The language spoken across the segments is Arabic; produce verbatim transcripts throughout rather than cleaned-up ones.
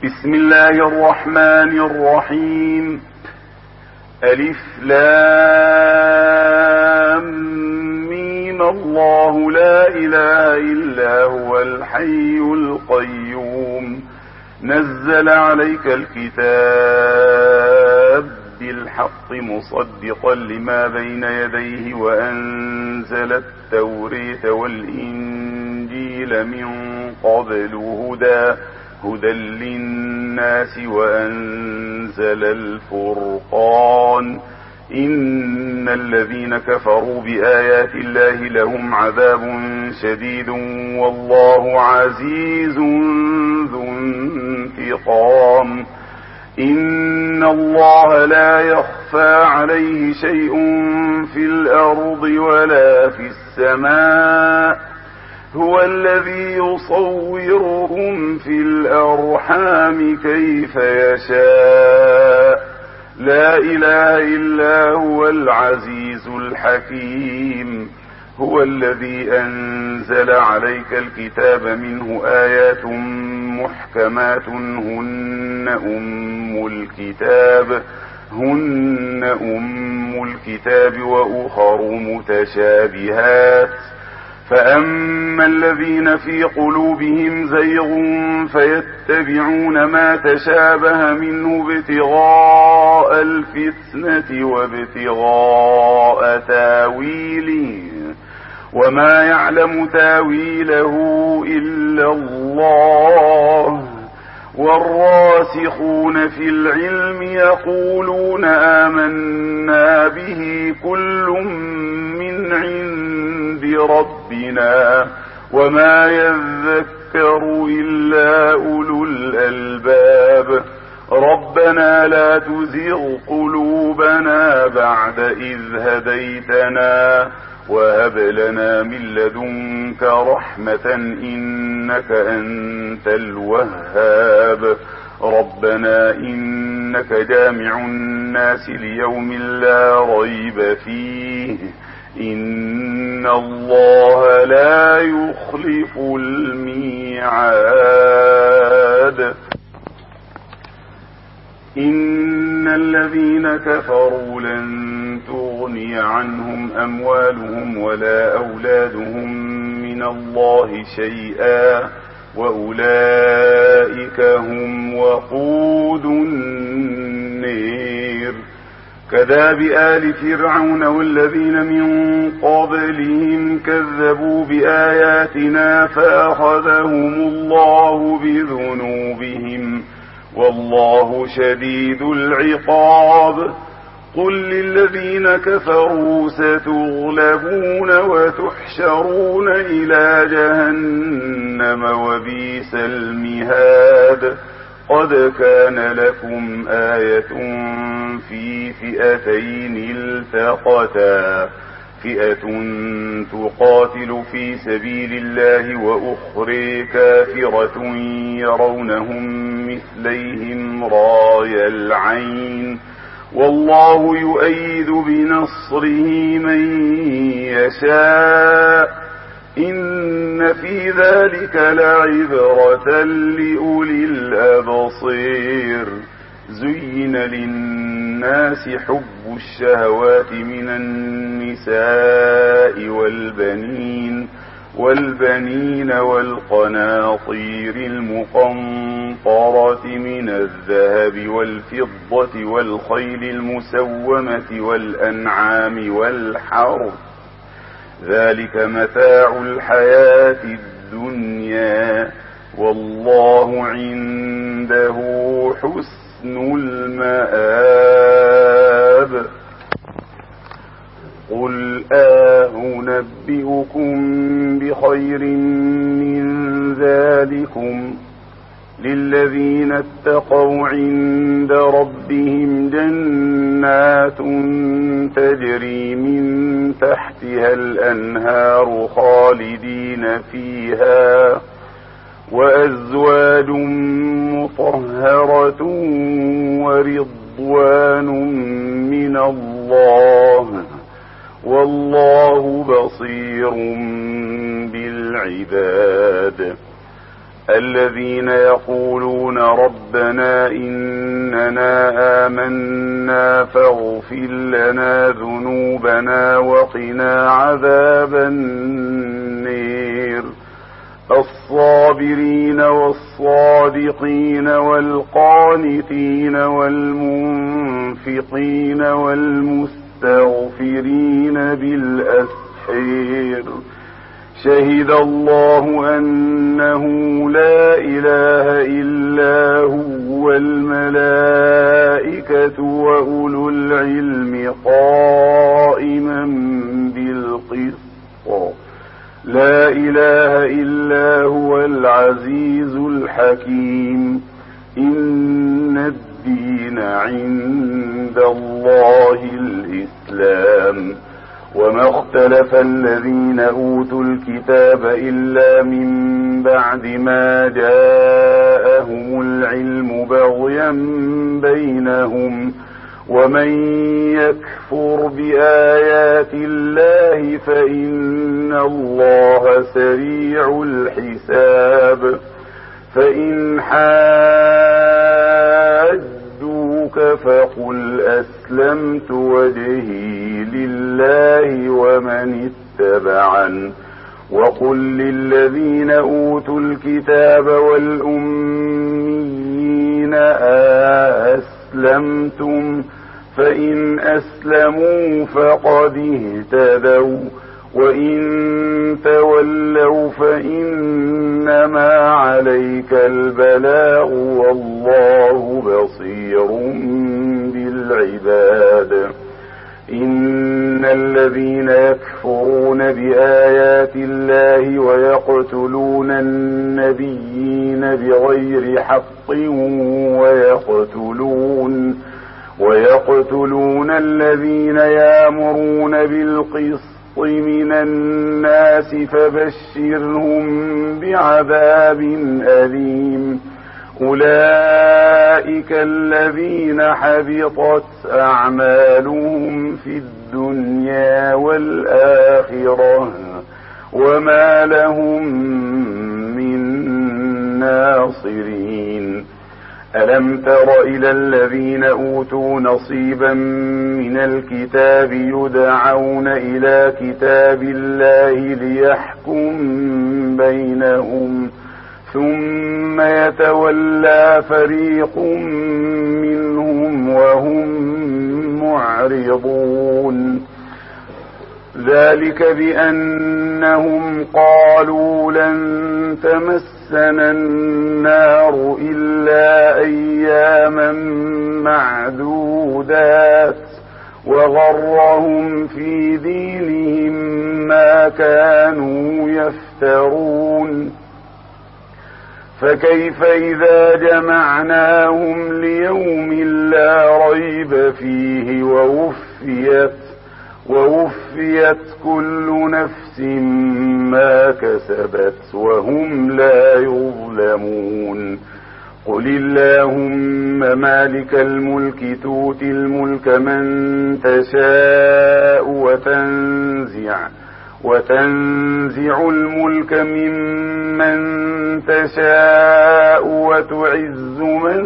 بسم الله الرحمن الرحيم. ألف لام ميم. الله لا إله إلا هو الحي القيوم. نزل عليك الكتاب بالحق مصدقا لما بين يديه وأنزل التوراة والإنجيل من قبل هدى هدى للناس وأنزل الفرقان. إن الذين كفروا بآيات الله لهم عذاب شديد والله عزيز ذو انتقام. إن الله لا يخفى عليه شيء في الأرض ولا في السماء. هو الذي يصوركم في الأرحام كيف يشاء. لا إله إلا هو العزيز الحكيم. هو الذي أنزل عليك الكتاب منه آيات محكمات هن أم الكتاب هن أم الكتاب وأخر متشابهات. فأما الذين في قلوبهم زيغ فيتبعون ما تشابه منه ابتغاء الفتنة وابتغاء تاويله وما يعلم تاويله إلا الله. والراسخون في العلم يقولون آمنا به كل من عند ربنا وما يذكر إلا أولو الألباب. ربنا لا تزغ قلوبنا بعد إذ هديتنا وهب لنا من لدنك رحمة إنك أنت الوهاب. ربنا إنك جامع الناس ليوم لا ريب فيه إن الله لا يخلف الميعاد. إن الذين كفروا لن تغني عنهم أموالهم ولا أولادهم من الله شيئا وأولئك هم وقود النير. كداب آل فرعون والذين من قبلهم كذبوا بآياتنا فأخذهم الله بذنوبهم والله شديد العقاب. قل للذين كفروا ستغلبون وتحشرون إلى جهنم وبئس المهاد. قد كان لكم آية في فئتين التقتا فئة تقاتل في سبيل الله وأخرى كافرة يرونهم مثليهم راي العين والله يؤيد بنصره من يشاء. إن في ذلك لعبرة لأولي الأبصير. زين للناس حب الشهوات من النساء والبنين والبنين والقناطير المقنطرة من الذهب والفضة والخيل المسومة والأنعام والحرث ذلك متاع الحياة الدنيا والله عنده حسن المآب. قل أنبئكم بخير من ذلكم للذين اتقوا عند ربهم جنات تجري من تحتها الأنهار خالدين فيها وأزواج مطهرة ورضوان من الله والله بصير بالعباد. الذين يقولون ربنا إننا آمنا فاغفر لنا ذنوبنا وقنا عذاب النير الصابرين والصادقين والقانتين والمنفقين والمستغفرين بالأسحير شهد الله أنه لا إله إلا هو والملائكة وأولو العلم قائما بالقسط لا إله إلا هو العزيز الحكيم إن الدين عند الله الإسلام وما اختلف الذين أوتوا الكتاب إلا من بعد ما جاءهم العلم بغيا بينهم ومن يكفر بآيات الله فإن الله سريع الحساب فإن حاجوك فقل أسلمت وجهي لله ومن اتبعن وقل للذين أوتوا الكتاب والأميين أسلمتم فإن أسلموا فقد اهتدوا وإن تولوا فإنما عليك البلاغ والله بصير بالعباد إن الذين يكفرون بآيات الله ويقتلون النبيين بغير حق ويقتلون ويقتلون الذين يأمرون بالقسط من الناس فبشرهم بعذاب أليم أولئك الذين حبطت أعمالهم في الدنيا والآخرة وما لهم من ناصرين ألم تر إلى الذين أوتوا نصيبا من الكتاب يدعون إلى كتاب الله ليحكم بينهم ثم يتولى فريق منهم وهم معرضون ذلك بأنهم قالوا لن تمسنا النار إلا أياما معدودات وغرهم في دينهم ما كانوا يفترون فكيف إذا جمعناهم ليوم لا ريب فيه ووفيت ووفيت كل نفس ما كسبت وهم لا يظلمون قل اللهم مالك الملك تؤتي الملك من تشاء وتنزع وتنزع الملك ممن تشاء وتعز من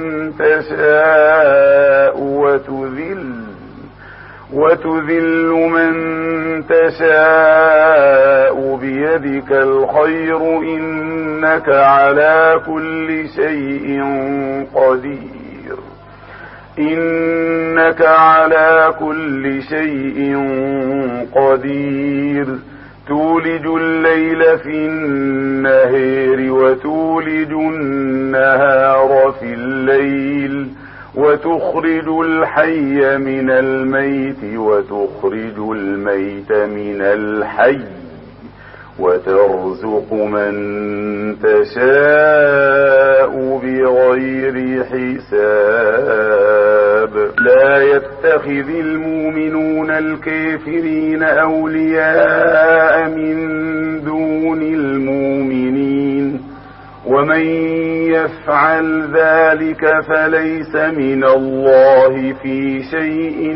تشاء وتذل وتذل من تشاء بيدك الخير إنك على كل شيء قدير إنك على كل شيء قدير تولج الليل في النهار وتولج النهار في الليل وتخرج الحي من الميت وتخرج الميت من الحي وترزق من تشاء بغير حساب لا يتخذ المؤمنون الكافرين أولياء من دون المؤمنين ومن يفعل ذلك فليس من الله في شيء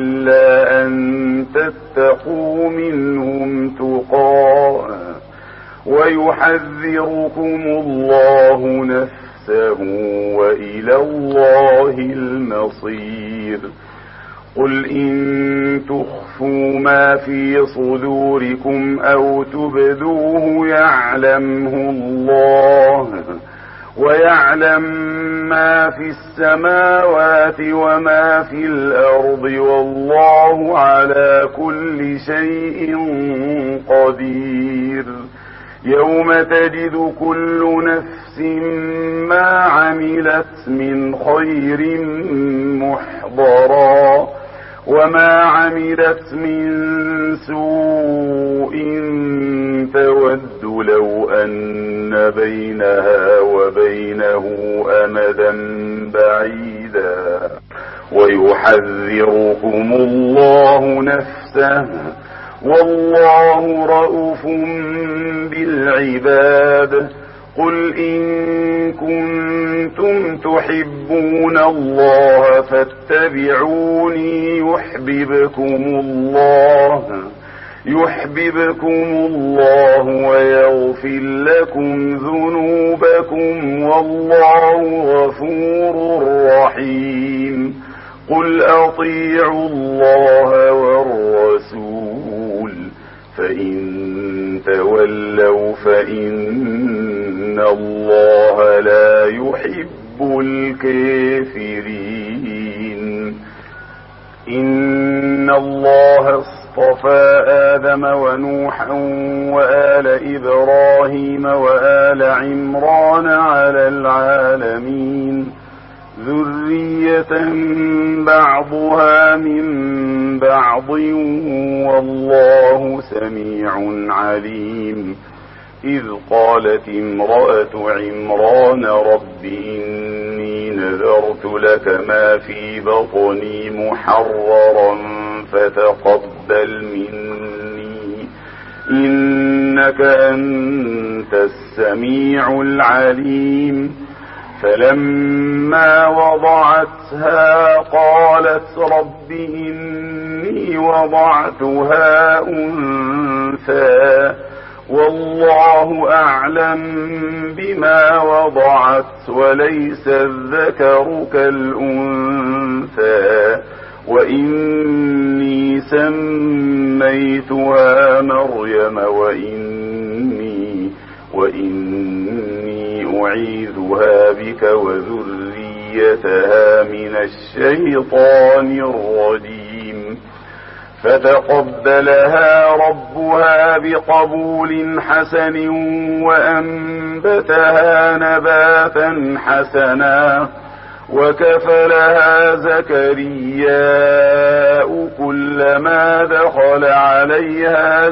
إلا أن تتقوا منهم تقاة ويحذركم الله نفسه وإلى الله المصير. قل إن تخفوا ما في صدوركم أو تبدوه يعلمه الله ويعلم ما في السماوات وما في الأرض والله على كل شيء قدير. يوم تجد كل نفس ما عملت من خير محضرا وما عملت من سوء تود لو أن بينها وبينه أمدا بعيدا ويحذركم الله نفسه والله رؤوف بالعباد. قل إن كنتم تحبون الله فاتبعوني يحببكم الله يحببكم الله ويغفر لكم ذنوبكم والله غفور رحيم. قل أطيعوا الله والرسول فإن تولوا فإن الله لا يحب الكافرين. إن الله اصطفى آدم ونوحا وآل إبراهيم وآل عمران على العالمين ذرية بعضها من بعض والله سميع عليم. إذ قالت امرأة عمران رب إني نذرت لك ما في بطني محررا فتقبل مني إنك أنت السميع العليم. فلما وضعتها قالت رب إني وضعتها أنثى والله أعلم بما وضعت وليس الذكر كالأنثى وإني سميتها مريم وإني وإني أعيذها بك وذريتها من الشيطان الرجيم. فتقبلها ربها بقبول حسن وأنبتها نباتا حسنا وكفلها زكرياء كلما دخل عليها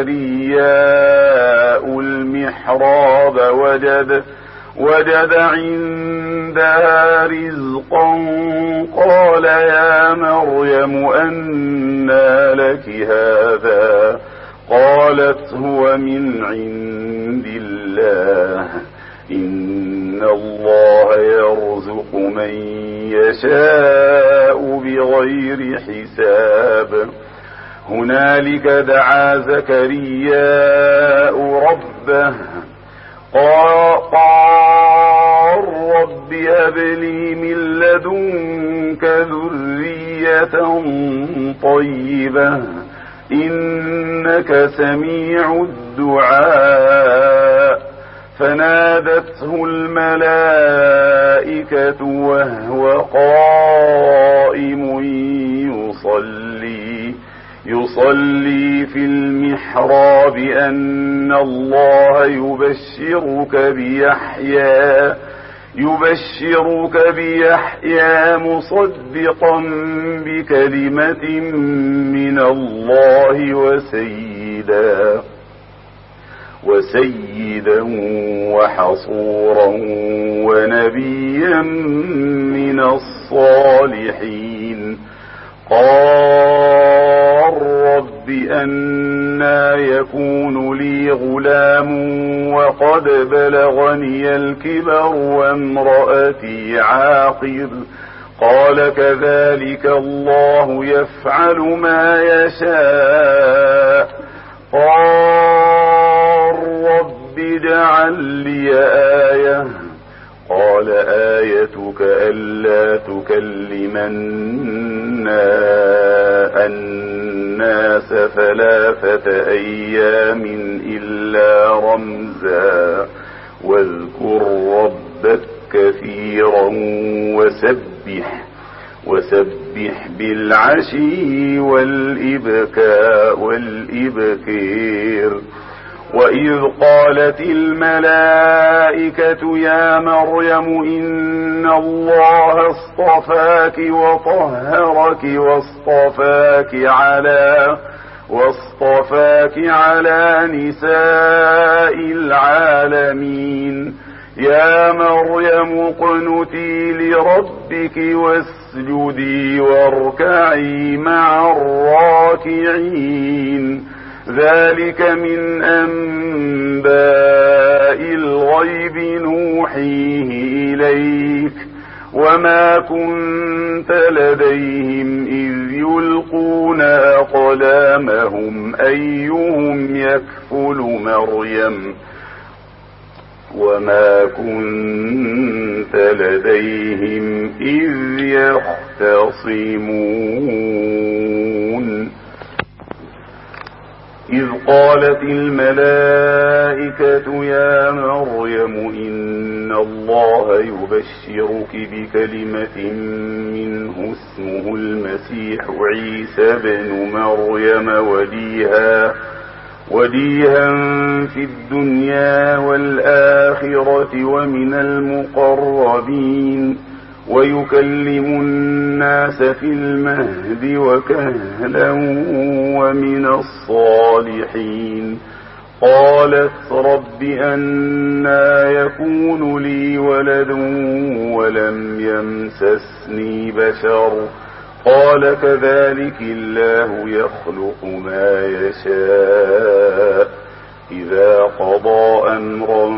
زكرياء المحراب وجد وجد عندها رزقا قال يا مريم أنى لك هذا قالت هو من عند الله إن الله يرزق من يشاء بغير حساب. هنالك دعا زكرياء ربه قال رب هب لي من لدنك ذرية طيبة إنك سميع الدعاء. فنادته الملائكة وهو قائم يصلي يصلي في المحراب أن الله يبشرك بيحيى يبشرك بيحيى مصدقا بكلمة من الله وسيدا وسيدا وحصورا ونبيا من الصالحين. قال رب أنى يكون لي غلام وقد بلغني الكبر وامرأتي عاقر قال كذلك الله يفعل ما يشاء. قال رب اجعل لي آية. قال آيتك ألا تكلم الناس ثلاثة أيام إلا رمزا واذكر ربك كثيرا وسبح وسبح بالعشي والإبكاء والإبكير. وإذ قالت الملائكة يا مريم إن الله اصطفاك وطهرك واصطفاك على واصطفاك على نساء العالمين يا مريم اقنتي لربك واسجدي واركعي مع الراكعين ذلك من أنباء الغيب نوحيه إليك وما كنت لديهم إذ يلقون أقلامهم أيهم يكفل مريم وما كنت لديهم إذ يختصمون. إذ قالت الملائكة يا مريم إن الله يبشرك بكلمة منه اسمه المسيح عيسى بن مريم وليها وليها في الدنيا والآخرة ومن المقربين ويكلم الناس في المهد وكهلا ومن الصالحين. قالت رب أنى يكون لي ولد ولم يمسسني بشر قال كذلك الله يخلق ما يشاء إذا قضى أمرا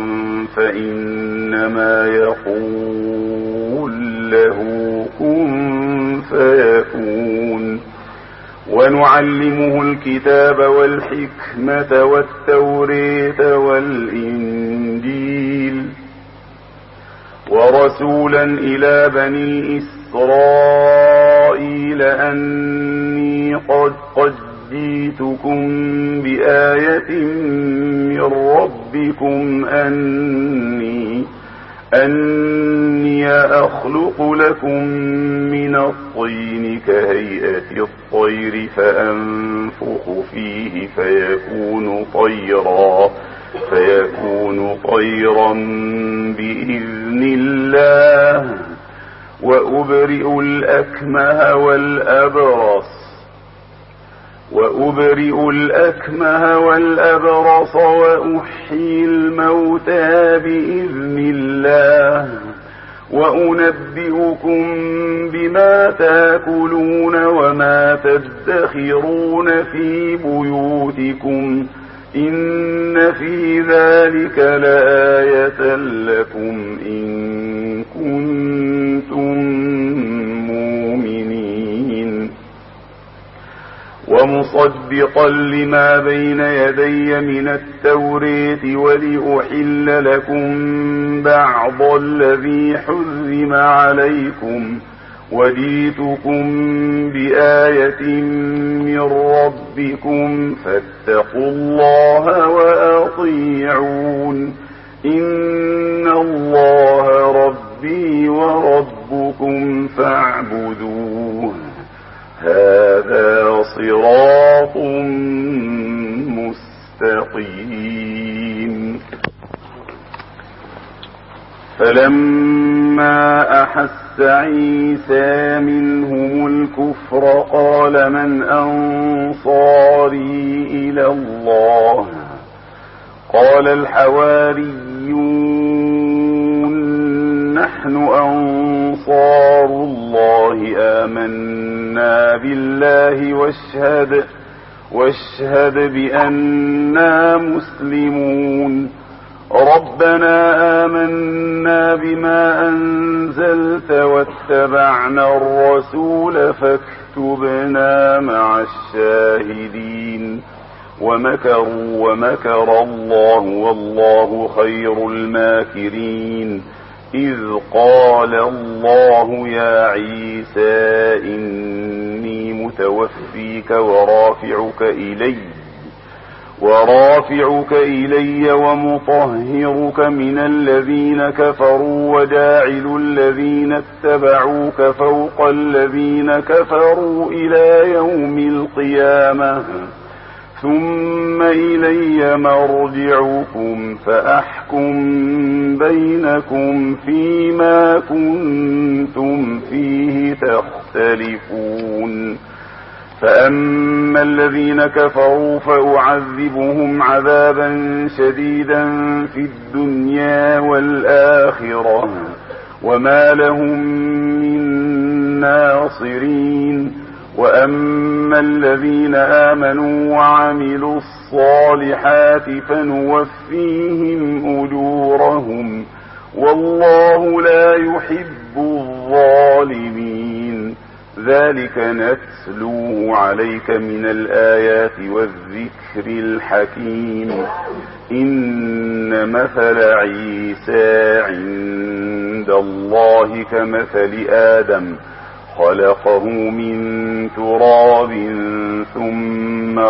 فإنما يقول له كن فيكون. ونعلمه الكتاب والحكمة والتورية والإنجيل ورسولا إلى بني إسرائيل أني قد قد جئتكم بآية من ربكم أني أني أخلق لكم من الطين كهيئة الطير فأنفخ فيه فيكون طيرا فيكون طيرا بإذن الله وأبرئ الأكمه والأبرص وأبرئ الأكمه والأبرص وأحيي الموتى بإذن الله وأنبئكم بما تأكلون وما تدخرون في بيوتكم إن في ذلك لآية لكم إن كنتم مؤمنين. ومصدقا لما بين يدي من التورية ولأحل لكم بعض الذي حرم عليكم وجئتكم بآية من ربكم فاتقوا الله وأطيعون إن الله ربي وربكم فاعبدوه هذا صراط مستقيم. فلما أحس عيسى منهم الكفر قال من أنصاري إلى الله قال الحواريون نحن أنصار الله آمنا بالله واشهد واشهد بأننا مسلمون. ربنا آمنا بما أنزلت واتبعنا الرسول فاكتبنا مع الشاهدين. ومكروا ومكر الله والله خير الماكرين. إذ قال الله يا عيسى إني متوفيك ورافعك إلي ورافعك إلي ومطهرك من الذين كفروا وجاعل الذين اتبعوك فوق الذين كفروا إلى يوم القيامة ثم إلي مرجعكم فأحكم بينكم فيما كنتم فيه تختلفون. فأما الذين كفروا فأعذبهم عذابا شديدا في الدنيا والآخرة وما لهم من ناصرين. وأما الذين آمنوا وعملوا الصالحات فنوفيهم أجورهم والله لا يحب الظالمين. ذلك نتلوه عليك من الآيات والذكر الحكيم. إن مثل عيسى عند الله كمثل آدم خلقه من تراب ثم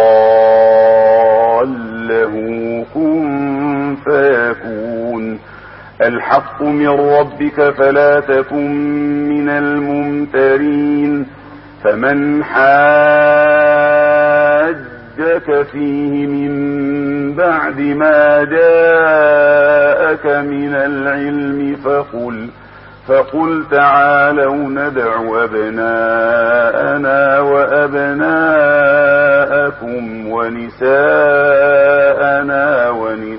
قال له كن فيكون. الحق من ربك فلا تكن من الممترين. فمن حاجك فيه من بعد ما جاءك من العلم فقل فقل تعالوا ندع أبناءنا وأبناءكم ونساءنا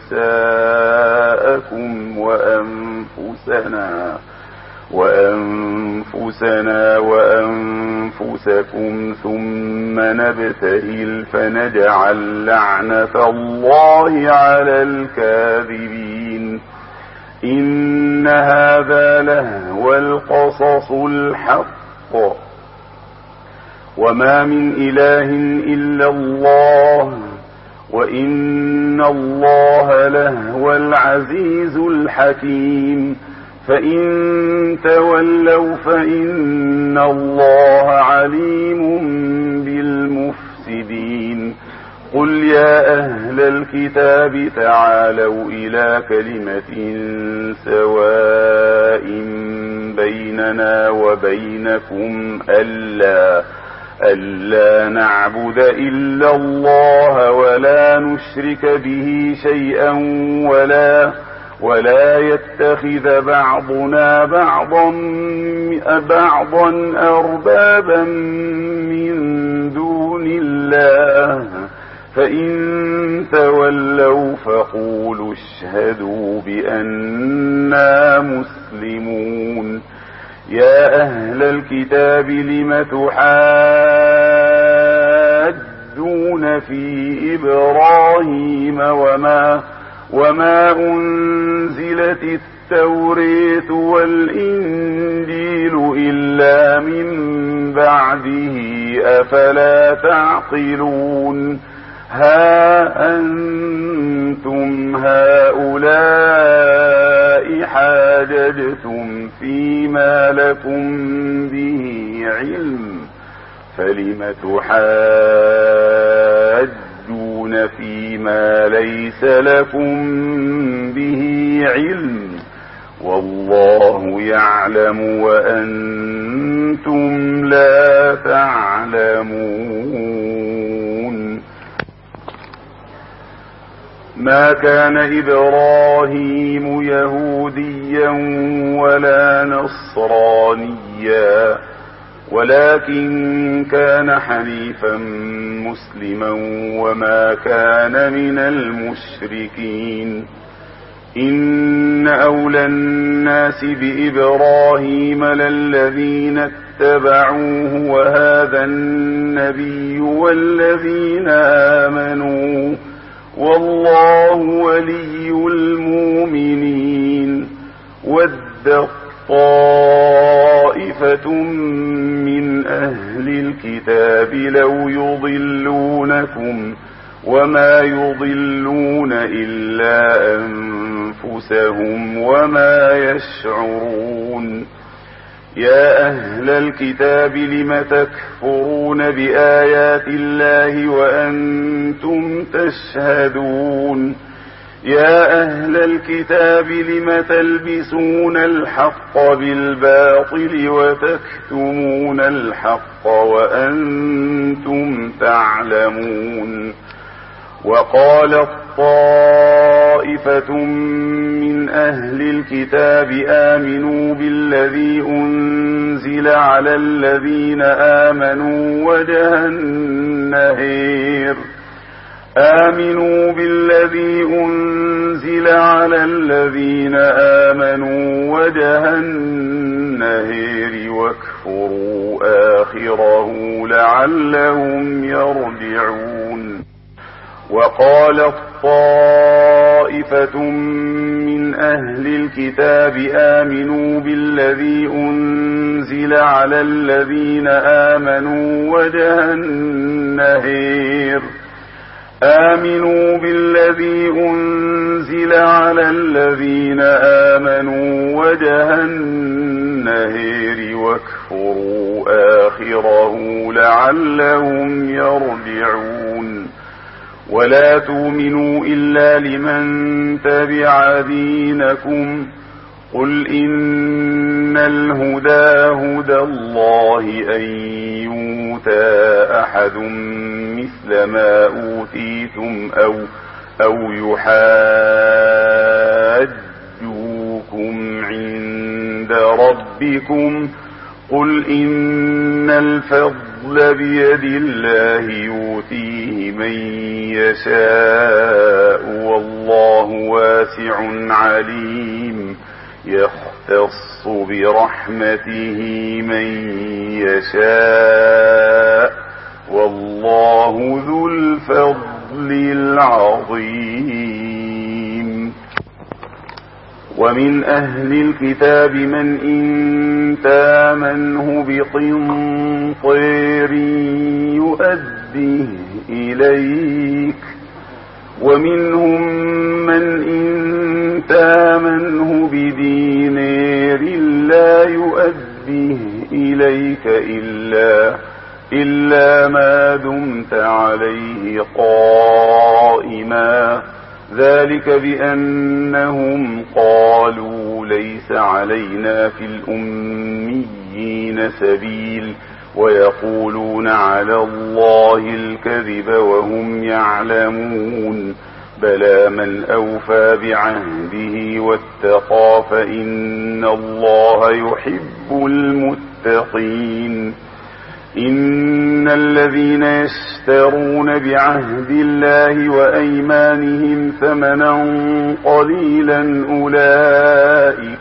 ونساءكم وأنفسنا وأنفسنا وأنفسكم ثم نبتهل فنجعل لعنة الله على الكاذبين. إن هذا لهو القصص الحق وما من إله إلا الله وإن الله لهو العزيز الحكيم. فإن تولوا فإن الله عليم بالمفسدين. قل يا أهل الكتاب تعالوا إلى كلمة سواء بيننا وبينكم ألا ألا نعبد إلا الله ولا نشرك به شيئا ولا ولا يتخذ بعضنا بعضا بعضا أربابا من دون الله. فإن تولوا فقولوا اشهدوا بأننا مسلمون. يا أهل الكتاب لم تحاجون في إبراهيم وما وما أنزلت التوراة والإنجيل إلا من بعده أفلا تعقلون. ها أنتم هؤلاء حاججتم فيما لكم به علم فلم تحاجون فيما ليس لكم به علم والله يعلم وأنتم لا تعلمون. ما كان إبراهيم يهوديا ولا نصرانيا ولكن كان حنيفا مسلما وما كان من المشركين. إن أولى الناس بإبراهيم للذين اتبعوه وهذا النبي والذين آمنوا والله ولي المؤمنين. ود طائفة من أهل الكتاب لو يضلونكم وما يضلون إلا أنفسهم وما يشعرون. يا أهل الكتاب لم تكفرون بآيات الله وأنتم تشهدون. يا أهل الكتاب لم تلبسون الحق بالباطل وتكتمون الحق وأنتم تعلمون. وقالت طائفة من أهل الكتاب آمنوا بالذي أنزل على الذين آمنوا وجه النهار آمنوا بالذي أنزل على الذين آمنوا وجه النهار واكفروا آخره لعلهم يرجعون. وقالت طائفة من أهل الكتاب آمنوا بالذي أنزل على الذين آمنوا وجه النهار آمنوا بالذي أنزل على الذين آمنوا وجه النهار واكفروا آخره لعلهم يرجعون. ولا تؤمنوا إلا لمن تبع دينكم قل إن الهدى هدى الله أن يؤتى أحد مثل ما أوتيتم أو, أو يحاجوكم عند ربكم قل إن الفضل بيد الله يؤتيه من يشاء والله واسع عليم يختص برحمته من يشاء والله ذو الفضل العظيم. ومن أهل الكتاب من إن تامنه بقنطير يؤديه إليك ومنهم من إن تامنه بدينار لا يؤديه إليك إلا, إلا ما دمت عليه قائما ذلك بأنهم قالوا ليس علينا في الأميين سبيل ويقولون على الله الكذب وهم يعلمون بلى من أوفى بعهده واتقى فإن الله يحب المتقين. إن الذين يشترون بعهد الله وأيمانهم ثمنا قليلا أولئك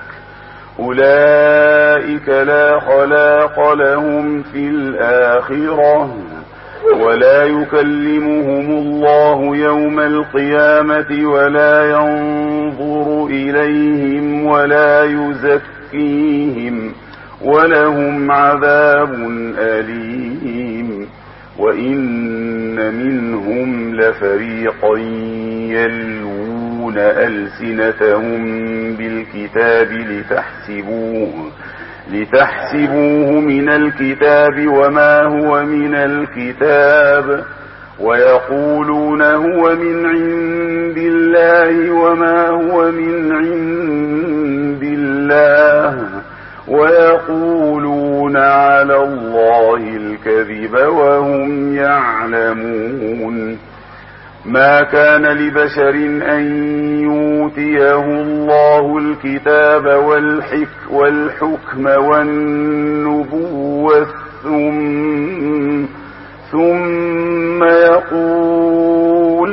أولئك لا خلاق لهم في الآخرة ولا يكلمهم الله يوم القيامة ولا ينظر إليهم ولا يزكيهم ولهم عذاب أليم. وإن منهم لفريقا يلوون ألسنتهم بالكتاب لتحسبوه, لتحسبوه من الكتاب وما هو من الكتاب ويقولون هو من عند الله وما هو من عند الله ويقولون على الله الكذب وهم يعلمون. ما كان لبشر أن يؤتيه الله الكتاب والحك والحكم والنبوة ثم, ثم يقول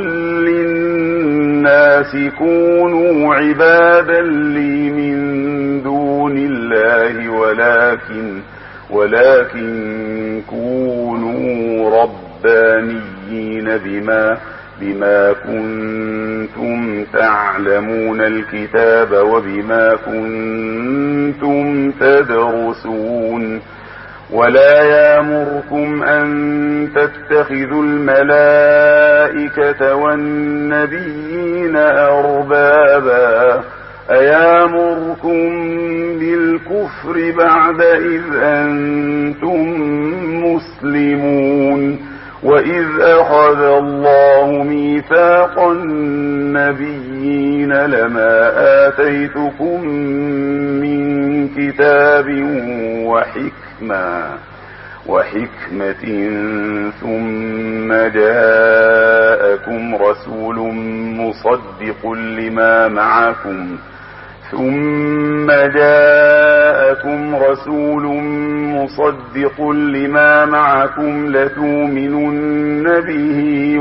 للناس كونوا عبادا لي من دون الله ولكن, ولكن كونوا ربانيين بما, بما كنتم تعلمون الكتاب وبما كنتم تدرسون. ولا يأمركم أن تتخذوا الملائكة الملائكة والنبيين أربابا أيامركم بالكفر بعد إذ أنتم مسلمون وإذ أخذ الله ميثاق النبيين لما آتيتكم من كتاب وحكمة وحكمة ثم جاءكم رسول مصدق لما معكم ثم جاءكم رسول مصدق لما معكم لتؤمنن به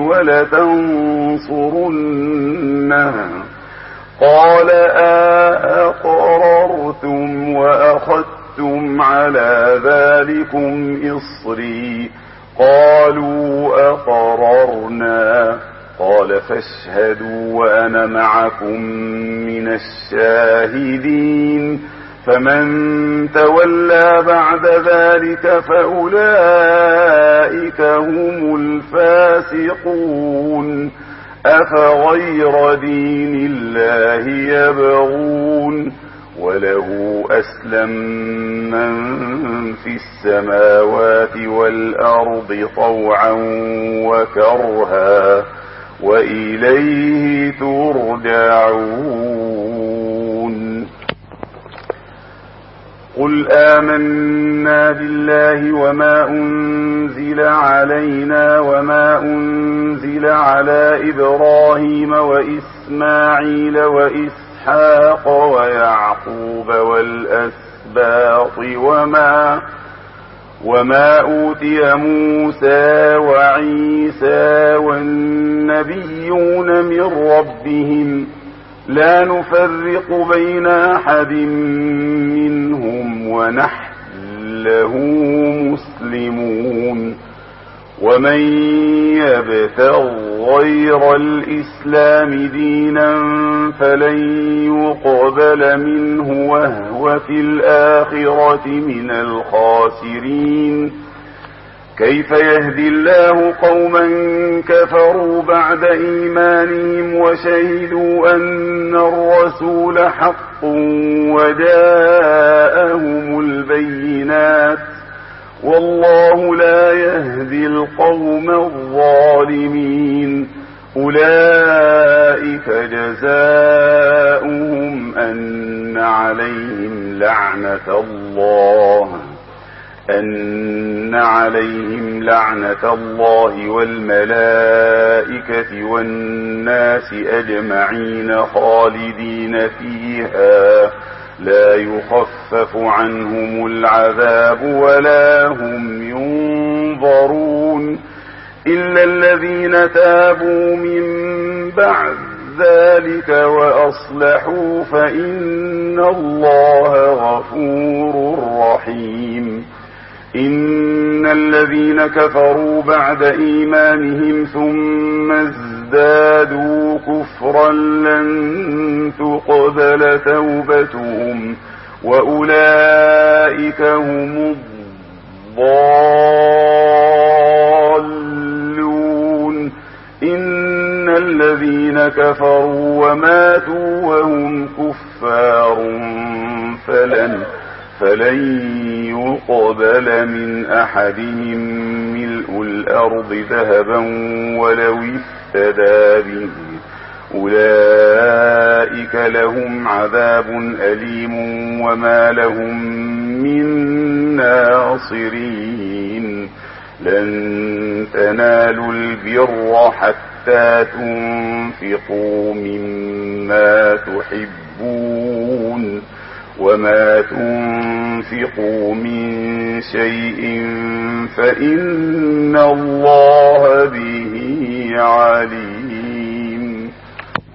ولتنصرنه قال أأقررتم وأخذتم على ذلكم إصري قالوا أقررنا قال فاشهدوا وأنا معكم من الشاهدين فمن تولى بعد ذلك فأولئك هم الفاسقون أفغير دين الله يبغون وله أسلم من في السماوات والأرض طوعا وكرها وإليه ترجعون قل آمنا بالله وما أنزل علينا وما أنزل على إبراهيم وإسماعيل وإسحاق ويعقوب والأسباط وما وما أوتي موسى وعيسى والنبيون من ربهم لا نفرق بين أحد منهم ونحن له مسلمون ومن يبتغ غير الإسلام دينا فلن يقبل منه وهو في الآخرة من الخاسرين كيف يهدي الله قوما كفروا بعد إيمانهم وشهدوا أن الرسول حق وجاءهم البينات والله لا يهدي القوم الظالمين أولئك جزاؤهم أن عليهم لعنة الله أن عليهم لعنة الله والملائكة والناس أجمعين خالدين فيها لا يخفف عنهم العذاب ولا هم ينظرون إلا الذين تابوا من بعد ذلك وأصلحوا فإن الله غفور رحيم إن الذين كفروا بعد إيمانهم ثم ازدادوا كفرا لن تقبل توبتهم وأولئك هم الضالون إن الذين كفروا وماتوا وهم كفار فلن فلن يقبل من أحدهم ملء الأرض ذهبا ولو افتدى به أولئك لهم عذاب أليم وما لهم من ناصرين لن تنالوا البر حتى تنفقوا مما تحبون وما تنفقوا من شيء فإن الله به عليم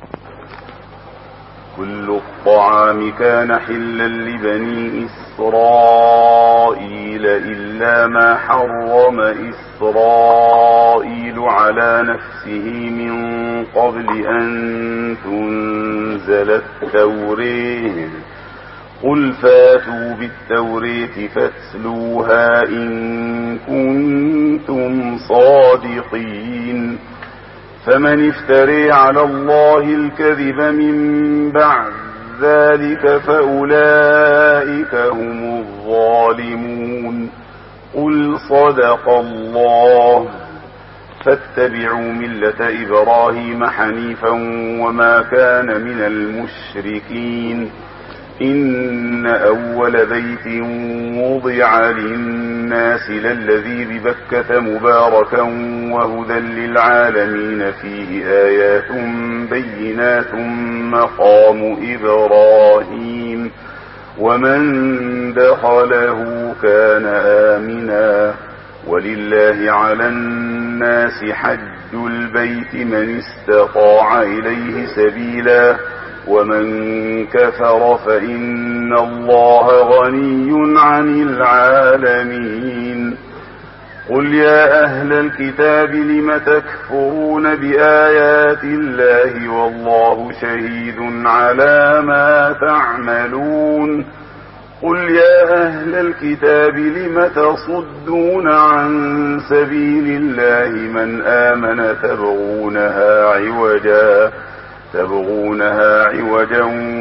كل الطعام كان حلا لبني إسرائيل إلا ما حرم إسرائيل على نفسه من قبل أن تنزل التوراة قل فاتوا بالتوراة فاتلوها إن كنتم صادقين فمن افتري على الله الكذب من بعد ذلك فأولئك هم الظالمون. قل صدق الله. فاتبعوا ملة إبراهيم حنيفا وما كان من المشركين. إن أول بيت وضع للناس للذي ببكة مباركا وهدى للعالمين فيه آيات بينات مقام إبراهيم ومن دخله كان آمنا ولله على الناس حج البيت من استطاع إليه سبيلا ومن كفر فإن الله غني عن العالمين. قل يا أهل الكتاب لم تكفرون بآيات الله والله شهيد على ما تعملون. قل يا أهل الكتاب لم تصدون عن سبيل الله من آمن تبغونها عوجا تبغونها عوجا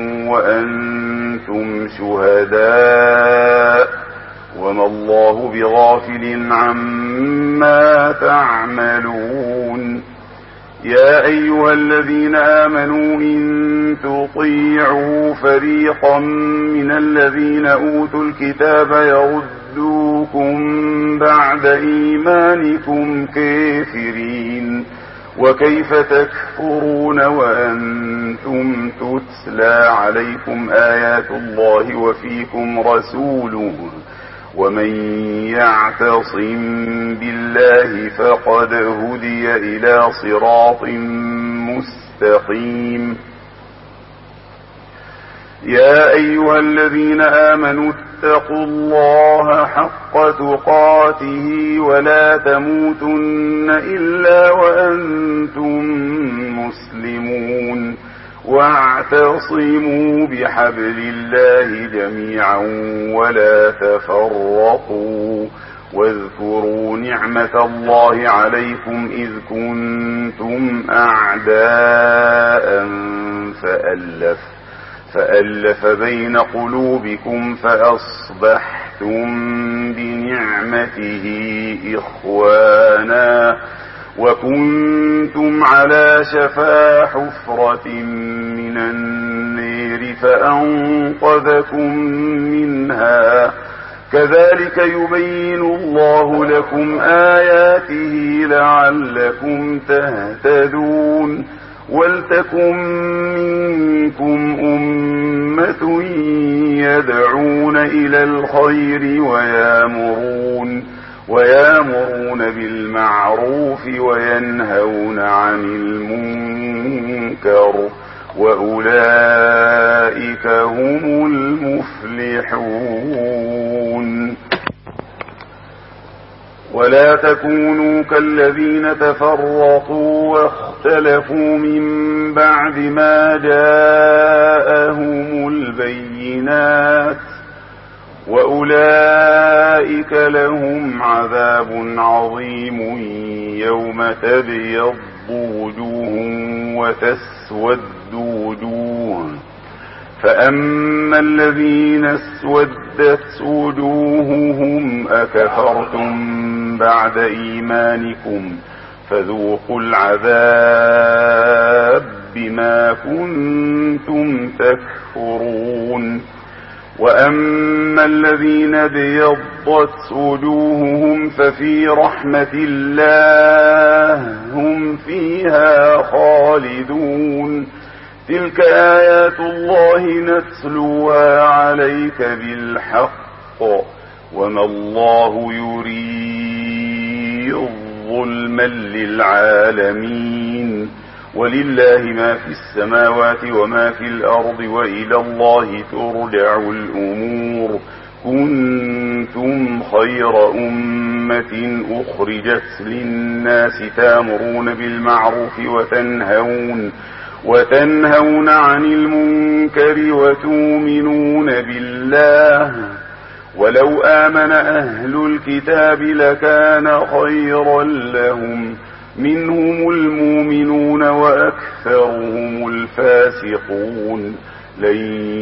وأنتم شهداء وما الله بغافل عما تعملون. يا أيها الذين آمنوا إن تطيعوا فريقا من الذين أوتوا الكتاب يردوكم بعد إيمانكم كافرين وكيف تكفرون وأنتم تتلى عليكم آيات الله وفيكم رسوله ومن يعتصم بالله فقد هدي إلى صراط مستقيم. يا أيها الذين آمنوا اتقوا الله حق تقاته ولا تموتن إلا وأنتم مسلمون واعتصموا بحبل الله جميعا ولا تفرقوا واذكروا نعمة الله عليكم إذ كنتم أعداء فألف فألف بين قلوبكم فأصبحتم بنعمته إخوانا وكنتم على شفا حفرة من النير فأنقذكم منها كذلك يبين الله لكم آياته لعلكم تهتدون. ولتكن منكم أمة يدعون إلى الخير ويامرون ويامرون بالمعروف وينهون عن المنكر وأولئك هم المفلحون. ولا تكونوا كالذين تفرقوا واختلفوا من بعد ما جاءهم البينات وأولئك لهم عذاب عظيم يوم تبيض وجوه وتسود وجوه فأما الذين اسودت وجوههم أكفرتم بعد إيمانكم فذوقوا العذاب بما كنتم تكفرون. وأما الذين ابيضت وجوههم ففي رحمة الله هم فيها خالدون. تلك آيات الله نتلوها عليك بالحق وما الله يريد ظلما للعالمين ولله ما في السماوات وما في الأرض وإلى الله ترجع الأمور. كنتم خير أمة أخرجت للناس تأمرون بالمعروف وتنهون وتنهون عن المنكر وتؤمنون بالله ولو آمن أهل الكتاب لكان خيرا لهم منهم المؤمنون وأكثرهم الفاسقون لن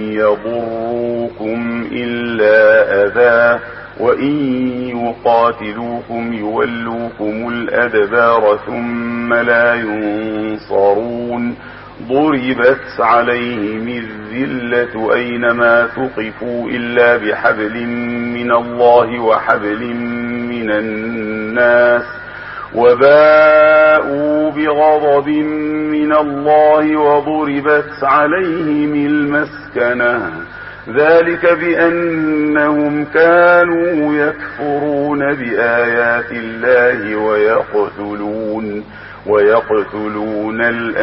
يضروكم إلا أذى وإن يقاتلوكم يولوكم الأدبار ثم لا ينصرون ضربت عليهم الذلة أينما ثقفوا إلا بحبل من الله وحبل من الناس وباءوا بغضب من الله وضربت عليهم المسكنة ذلك بأنهم كانوا يكفرون بآيات الله ويقتلون ويقتلون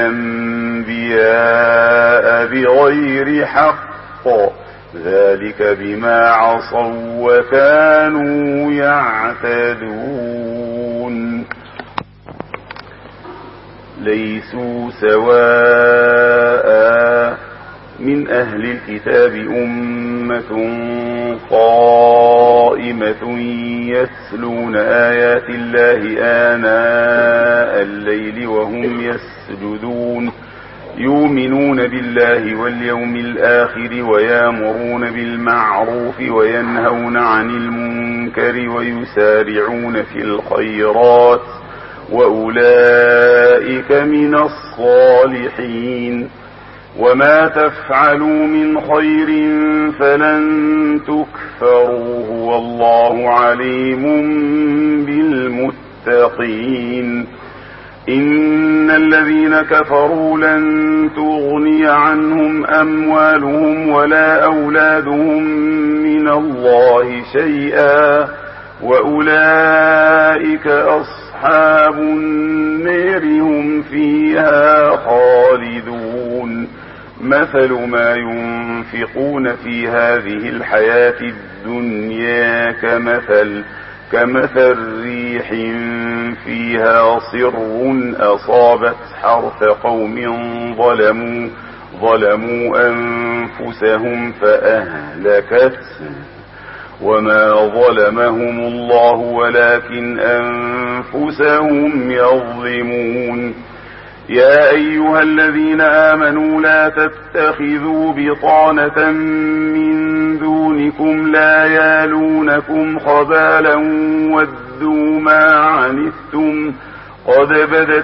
الأنبياء بغير حق ذلك بما عصوا وكانوا يعتدون ليسوا سواء من أهل الكتاب أمة قائمة يتلون آيات الله آناء الليل وهم يسجدون يؤمنون بالله واليوم الآخر ويامرون بالمعروف وينهون عن المنكر ويسارعون في الخيرات وأولئك من الصالحين وما تفعلوا من خير فلن تكفروه والله عليم بالمتقين إن الذين كفروا لن تغني عنهم أموالهم ولا أولادهم من الله شيئا وأولئك أصحاب النار هم فيها خالدون مثل ما ينفقون في هذه الحياة الدنيا كمثل كمثل ريح فيها صر أصابت حرث قوم ظلموا ظلموا أنفسهم فأهلكته وما ظلمهم الله ولكن أنفسهم يظلمون يا أيها الذين آمنوا لا تتخذوا بطانة من دونكم لا يالونكم خبالا ودوا ما عنتم قد بدت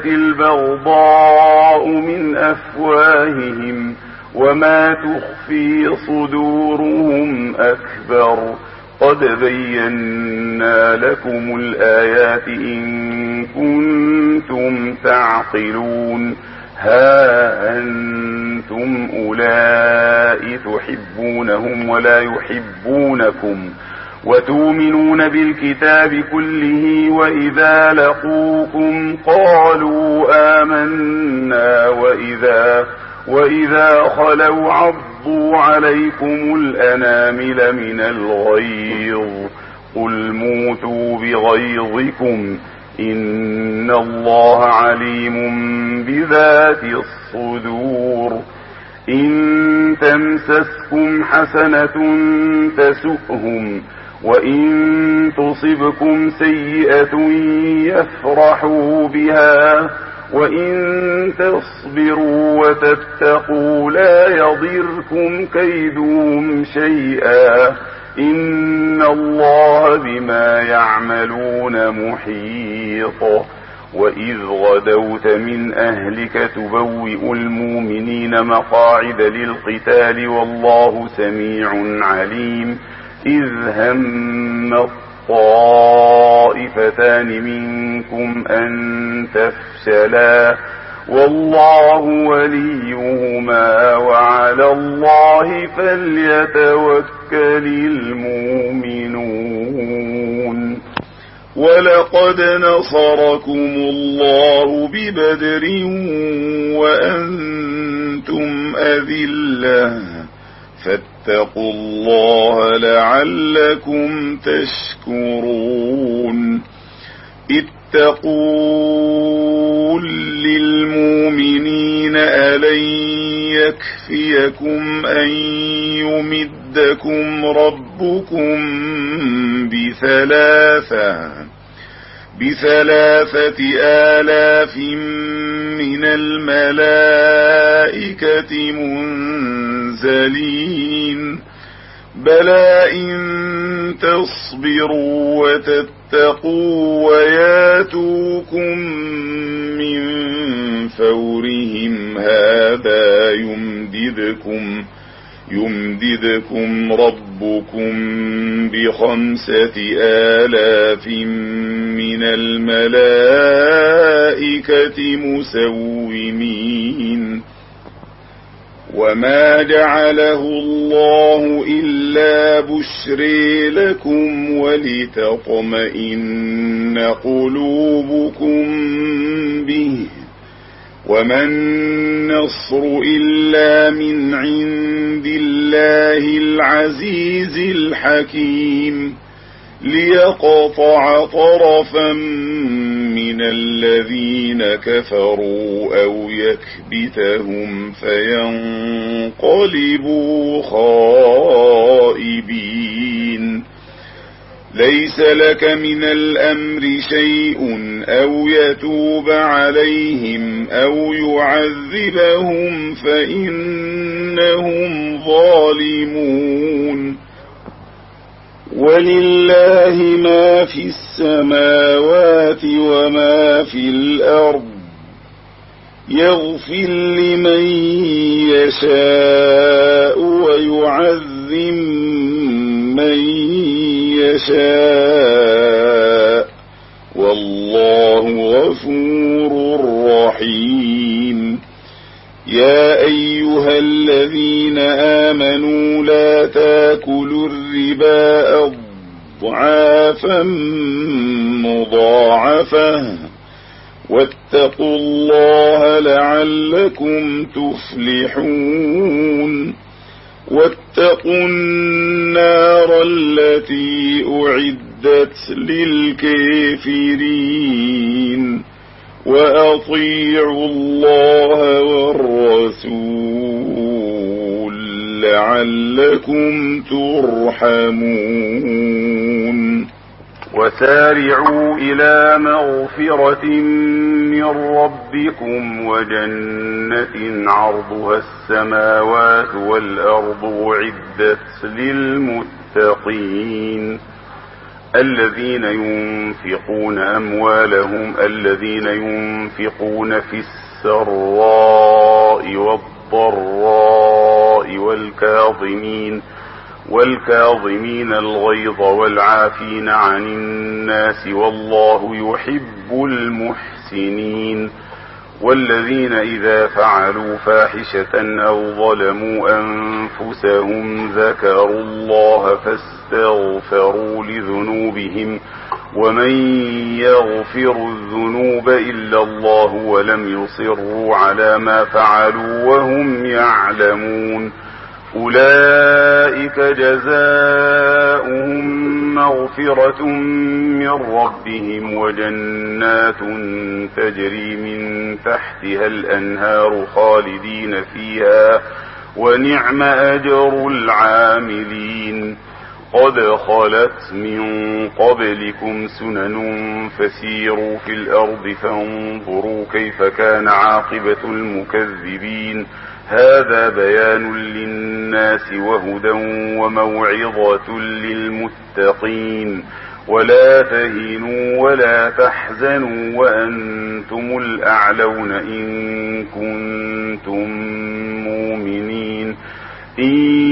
البغضاء من أفواههم وما تخفي صدورهم أكبر قد بينا لكم الآيات إن كنتم تعقلون ها أنتم أولئك تحبونهم ولا يحبونكم وتؤمنون بالكتاب كله وإذا لقوكم قالوا آمنا وإذا وإذا خلوا عضوا عليكم الأنامل من الغيظ قل موتوا بغيظكم إن الله عليم بذات الصدور إن تمسسكم حسنة تسؤهم وإن تصبكم سيئة يفرحوا بها وإن تصبروا وتتقوا لا يضركم كيدهم شيئا إن الله بما يعملون محيط وإذ غدوت من أهلك تبوئ المؤمنين مقاعد للقتال والله سميع عليم إذ هم الطائفتان منكم أن تفشلا والله وليهما وعلى الله فليتوكل المؤمنون ولقد نصركم الله ببدر وأنتم أذلة فاتقوا الله لعلكم تشكرون اتقوا للمؤمنين ألن يكفيكم أن يمدكم ربكم بثلاثة بثلاثة آلاف من الملائكة منزلين بلى إن تصبروا وتتقوا وياتوكم من فورهم هذا يمددكم يمددكم ربكم بخمسة آلاف من الملائكة مسومين وما جعله الله إلا بشرى لكم ولتطمئن قلوبكم به وما النصر إلا من عند الله العزيز الحكيم ليقطع طرفا من الذين كفروا أو يكبتهم فينقلبوا خائبين ليس لك من الأمر شيء أو يتوب عليهم أو يعذبهم فإنهم ظالمون ولله ما في السماوات وما في الأرض يغفر لمن يشاء ويعذب من يشاء والله غفور رحيم يا أيها الذين آمنوا لا تاكلوا الربا أضعافا مضاعفة واتقوا الله لعلكم تفلحون واتقوا النار التي أعدت للكافرين وأطيعوا الله والرسول لعلكم ترحمون وسارعوا إلى مغفرة من ربكم وجنة عرضها السماوات والأرض أعدت للمتقين الذين ينفقون أموالهم الذين ينفقون في السراء والضراء والكاظمين والكاظمين الغيظ والعافين عن الناس والله يحب المحسنين والذين إذا فعلوا فاحشة أو ظلموا أنفسهم ذكروا الله فاستغفروا لذنوبهم ومن يغفر الذنوب إلا الله ولم يصروا على ما فعلوا وهم يعلمون أولئك جزاؤهم مغفرة من ربهم وجنات تجري من تحتها الأنهار خالدين فيها ونعم أجر العاملين قد خلت من قبلكم سنن فسيروا في الأرض فانظروا كيف كان عاقبة المكذبين هذا بيان للناس وهدى وموعظة للمتقين ولا تهنوا ولا تحزنوا وأنتم الأعلون إن كنتم مؤمنين إن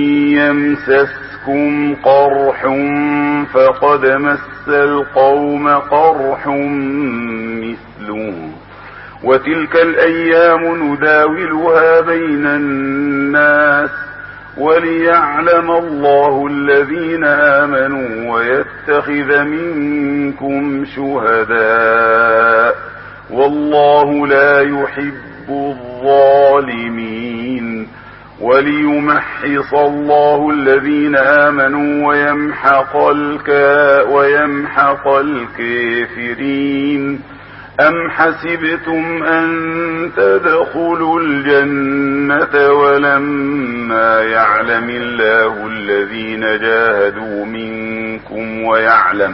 يمسسكم قرح فقد مس القوم قرح مثله وتلك الأيام نداولها بين الناس وليعلم الله الذين آمنوا ويتخذ منكم شهداء والله لا يحب الظالمين وليمحص الله الذين آمنوا ويمحق الكا ويمحق الكافرين أم حسبتم أن تدخلوا الجنة ولما يعلم الله الذين جاهدوا منكم ويعلم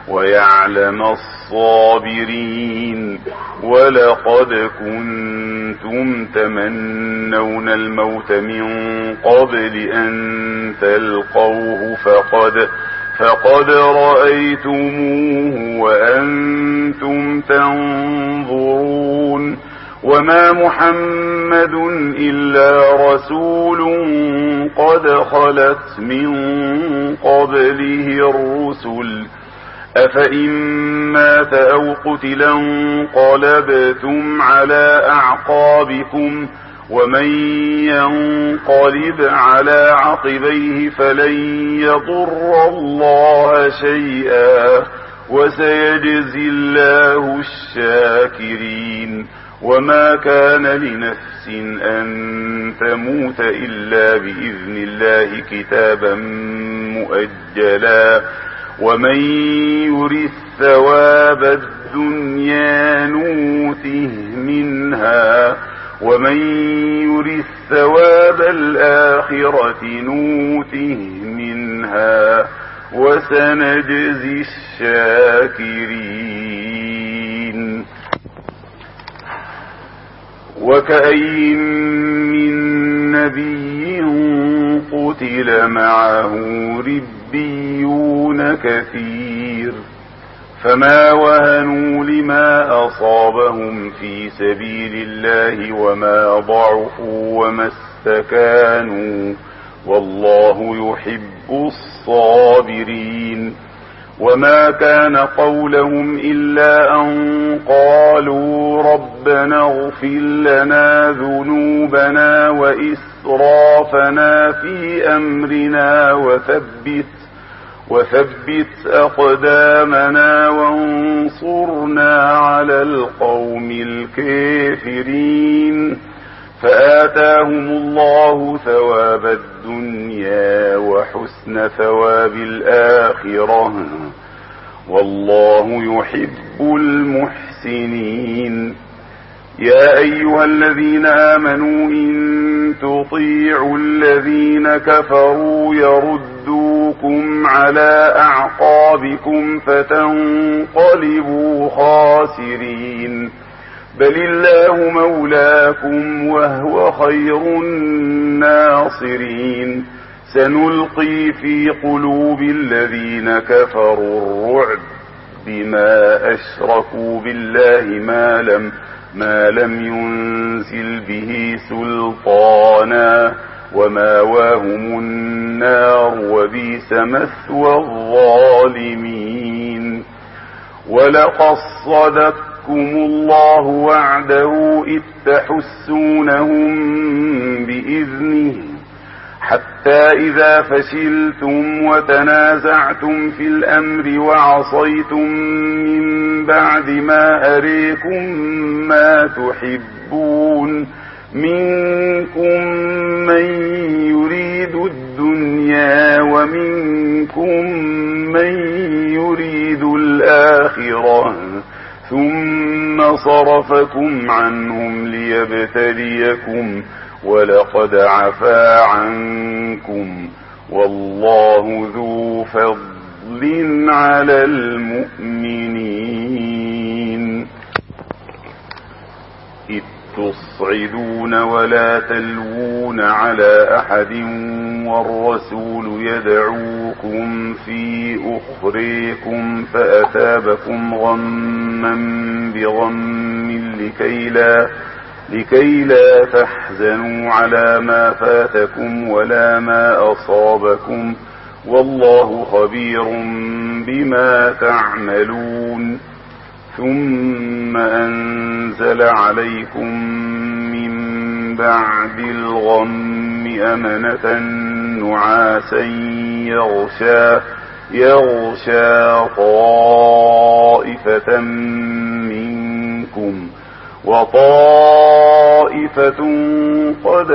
ويعلم الصابرين. ولقد كنتم تمنون الموت من قبل أن تلقوه فقد فقد رأيتموه وأنتم تنظرون. وما محمد إلا رسول قد خلت من قبله الرسل أفإن مات أو قتلا انقلبتم على أعقابكم ومن ينقلب على عقبيه فلن يضر الله شيئا وسيجزي الله الشاكرين. وما كان لنفس أن تموت إلا بإذن الله كتابا مؤجلا ومن يرث ثواب الدنيا نوته منها ومن يرث ثواب الآخرة نوته منها وسنجزي الشاكرين. وكأين من نبي قتل معه ربيون كثير فما وهنوا لما أصابهم في سبيل الله وما ضعفوا وما استكانوا والله يحب الصابرين. وما كان قولهم إلا أن قالوا ربنا اغفر لنا ذنوبنا وإسرافنا في أمرنا وثبت وثبت أقدامنا وانصرنا على القوم الكافرين. فآتاهم الله ثواب الدنيا وحسن ثواب الآخرة والله يحب المحسنين. يا أيها الذين آمنوا إن تطيعوا الذين كفروا يردوكم على أعقابكم فتنقلبوا خاسرين. بل الله مولاكم وهو خير الناصرين. سنلقي في قلوب الذين كفروا الرعب بما أشركوا بالله ما لم ما لم ينزل به سلطانا وماواهم النار وبئس مثوى الظالمين. ولقد صدقكم الله وعده إذ تحسونهم بإذنه حتى إذا فشلتم وتنازعتم في الأمر وعصيتم من بعد ما أريكم ما تحبون منكم من يريد الدنيا ومنكم من يريد الآخرة ثم صرفكم عنهم ليبتليكم ولقد عفا عنكم والله ذو فضل على المؤمنين. إذ تصعدون ولا تلوون على أحد والرسول يدعوكم في أخريكم فأثابكم غما بغم لكي لا لكي لا تحزنوا على ما فاتكم ولا ما أصابكم والله خبير بما تعملون. ثم أنزل عليكم من بعد الغم أمنة نعاسا يغشى يغشى طائفة منكم وطائفة قد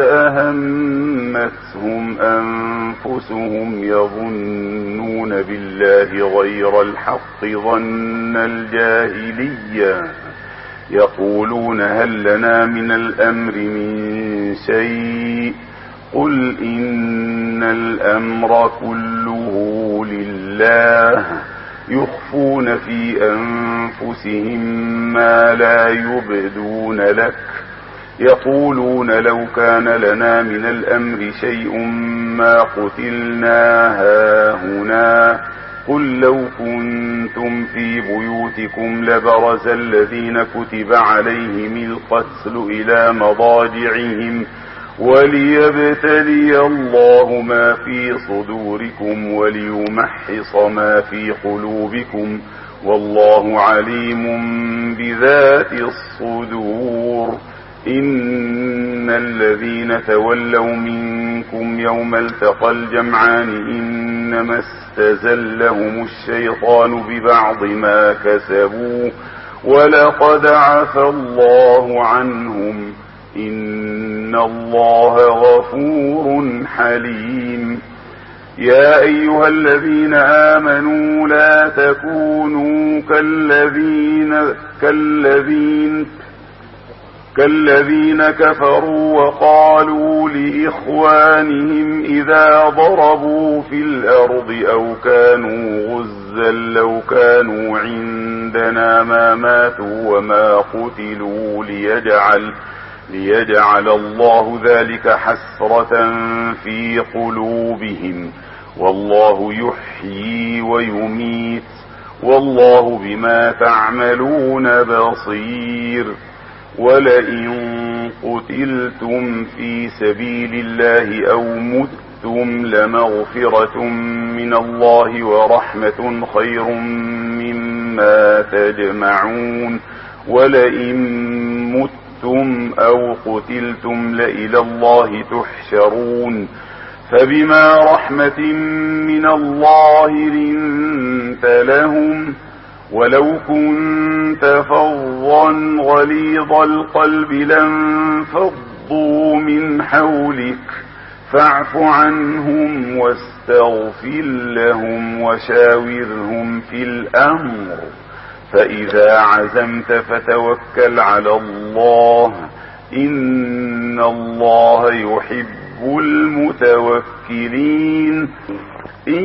أهمتهم أنفسهم يظنون بالله غير الحق ظن الجاهلية يقولون هل لنا من الأمر من شيء قل إن الأمر كله لله يخفون في أنفسهم ما لا يبدون لك يقولون لو كان لنا من الأمر شيء ما قتلنا هاهنا قل لو كنتم في بيوتكم لبرز الذين كتب عليهم القتل إلى مضاجعهم وليبتلي الله ما في صدوركم وليمحص ما في قلوبكم والله عليم بذات الصدور. إن الذين تولوا منكم يوم التقى الجمعان إنما استزلهم الشيطان ببعض ما كسبوا ولقد عفى الله عنهم إن الله غفور حليم. يا أيها الذين آمنوا لا تكونوا كالذين كالذين كالذين كفروا وقالوا لإخوانهم إذا ضربوا في الأرض أو كانوا غزا لو كانوا عندنا ما ماتوا وما قتلوا ليجعل ليجعل الله ذلك حسرة في قلوبهم والله يحيي ويميت والله بما تعملون بصير. ولئن قتلتم في سبيل الله أو متم لمغفرة من الله ورحمة خير مما تجمعون. ولئن متم أو قتلتم لإلى الله تحشرون. فبما رحمة من الله لنت لهم ولو كنت فظا غليظ القلب لانفضوا من حولك فاعف عنهم واستغفر لهم وشاورهم في الأمر فإذا عزمت فتوكل على الله إن الله يحب المتوكلين. إن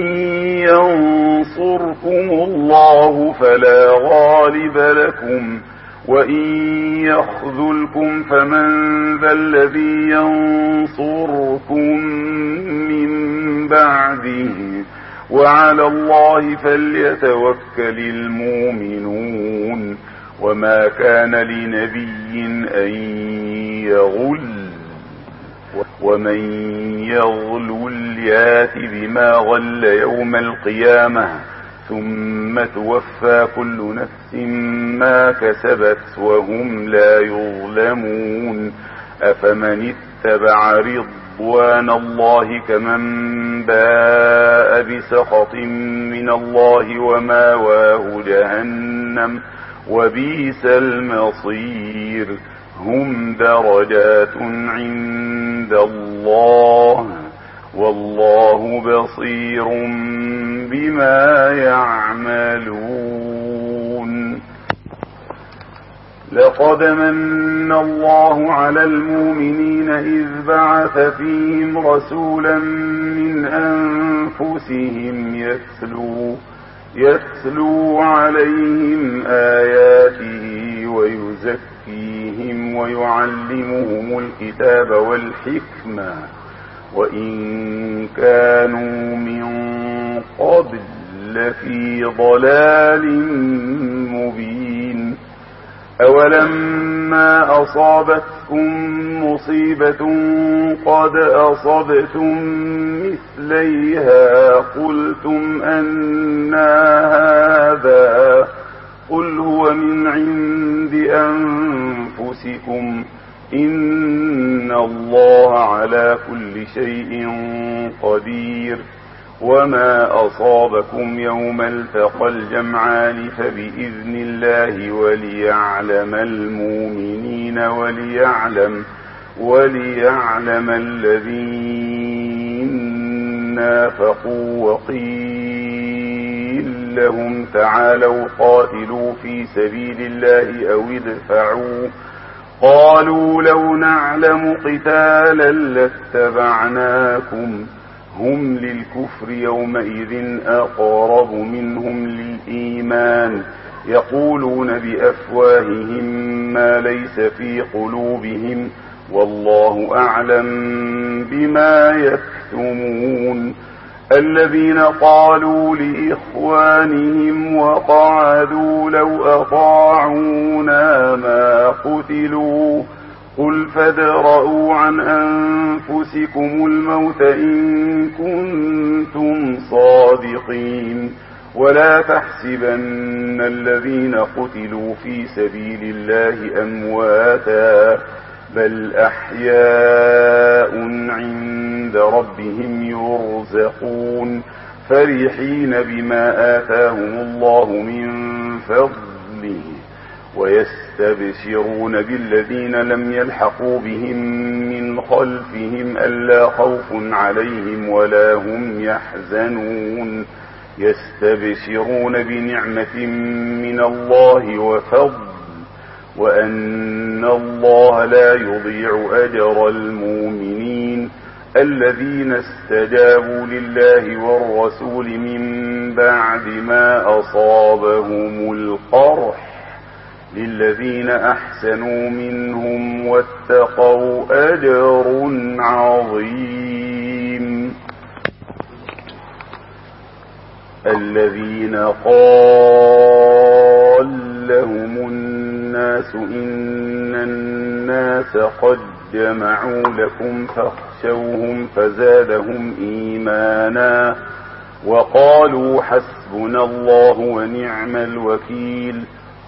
ينصركم الله فلا غالب لكم وإن يخذلكم فمن ذا الذي ينصركم من بعده وعلى الله فليتوكل المؤمنون. وما كان لنبي أن يغل ومن يغلل يات بما غل يوم القيامة ثم توفى كل نفس ما كسبت وهم لا يظلمون. أفمن اتبع رضوان الله كمن باء بسخط من الله وماواه جهنم وبئس المصير. هم درجات عند الله والله بصير بما يعملون. لقد من الله على المؤمنين إذ بعث فيهم رسولا من أنفسهم يتلو يتلو عليهم آياته ويزكيهم ويعلمهم الكتاب والحكمة وإن كانوا من قبل لفي ضلال مبين. أولما أصابتكم مصيبة قد أصبتم مثليها قلتم أنى هذا قل هو من عند أنفسكم إن الله على كل شيء قدير. وما أصابكم يوم التقى الجمعان فبإذن الله وليعلم المؤمنين وليعلم وليعلم الذين نافقوا وقيل لهم تعالوا قاتلوا في سبيل الله أو ادفعوا قالوا لو نعلم قتالا لاتبعناكم هم للكفر يومئذ أقرب منهم للإيمان الإيمان يقولون بأفواههم ما ليس في قلوبهم والله أعلم بما يكتمون. الذين قالوا لإخوانهم وقعدوا لو أطاعونا ما قتلوا قل فادرءوا عن أنفسكم الموت إن كنتم صادقين ولا تحسبن الذين قتلوا في سبيل الله أمواتا بل أحياء عند ربهم يرزقون فرحين بما آتاهم الله من فضله ويستبشرون بالذين لم يلحقوا بهم من خلفهم ألا خوف عليهم ولا هم يحزنون يستبشرون بنعمة من الله وفضل وأن الله لا يضيع أجر المؤمنين الذين استجابوا لله والرسول من بعد ما أصابهم القرح للذين أحسنوا منهم واتقوا أجر عظيم. الذين قال لهم الناس إن الناس قد جمعوا لكم فاخشوهم فزادهم إيمانا وقالوا حسبنا الله ونعم الوكيل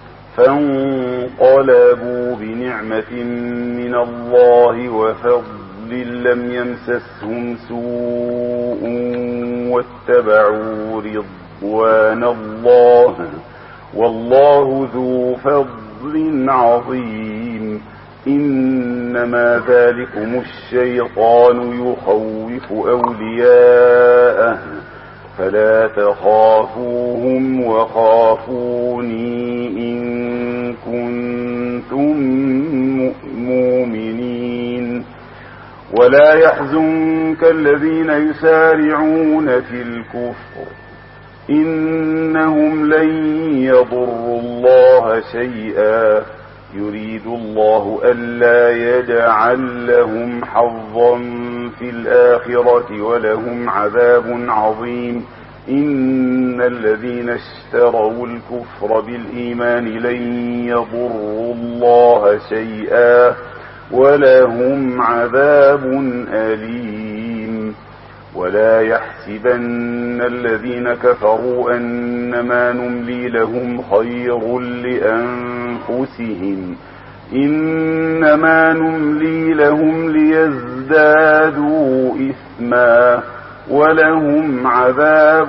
فانقلبوا بنعمة من الله وفضل لم يمسسهم سوء واتبعوا رضوان الله والله ذو فضل عظيم. إنما ذلكم الشيطان يخوف أولياءه فلا تخافوهم وخافوني إن كنتم مؤمنين. ولا يحزنك الذين يسارعون في الكفر إنهم لن يضروا الله شيئا يريد الله ألا يجعل لهم حظا في الآخرة ولهم عذاب عظيم. إن الذين اشتروا الكفر بالإيمان لن يضروا الله شيئا ولهم عذاب أليم. ولا يحسبن الذين كفروا أنما نملي لهم خير لأنفسهم إنما نملي لهم ليزدادوا إثما ولهم عذاب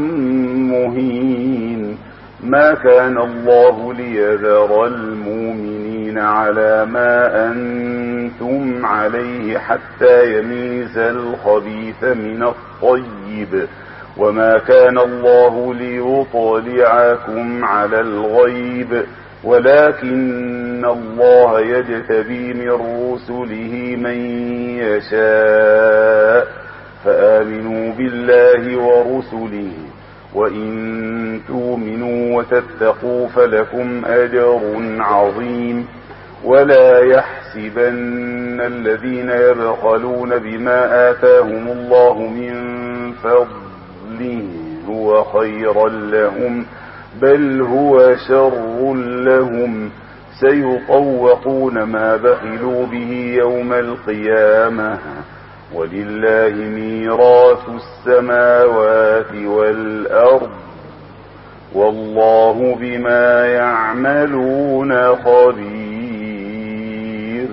مهين. ما كان الله ليذر المؤمنين على ما أنتم عليه حتى يميز الخبيث من الطيب وما كان الله ليطلعكم على الغيب ولكن الله يجتبي من رسله من يشاء فآمنوا بالله ورسله وإن تؤمنوا وتتقوا فلكم أجر عظيم. ولا يحسبن الذين يبخلون بما آتاهم الله من فضله هو خيرا لهم بل هو شر لهم سيطوقون ما بخلوا به يوم القيامة ولله ميراث السماوات والأرض والله بما يعملون خبير.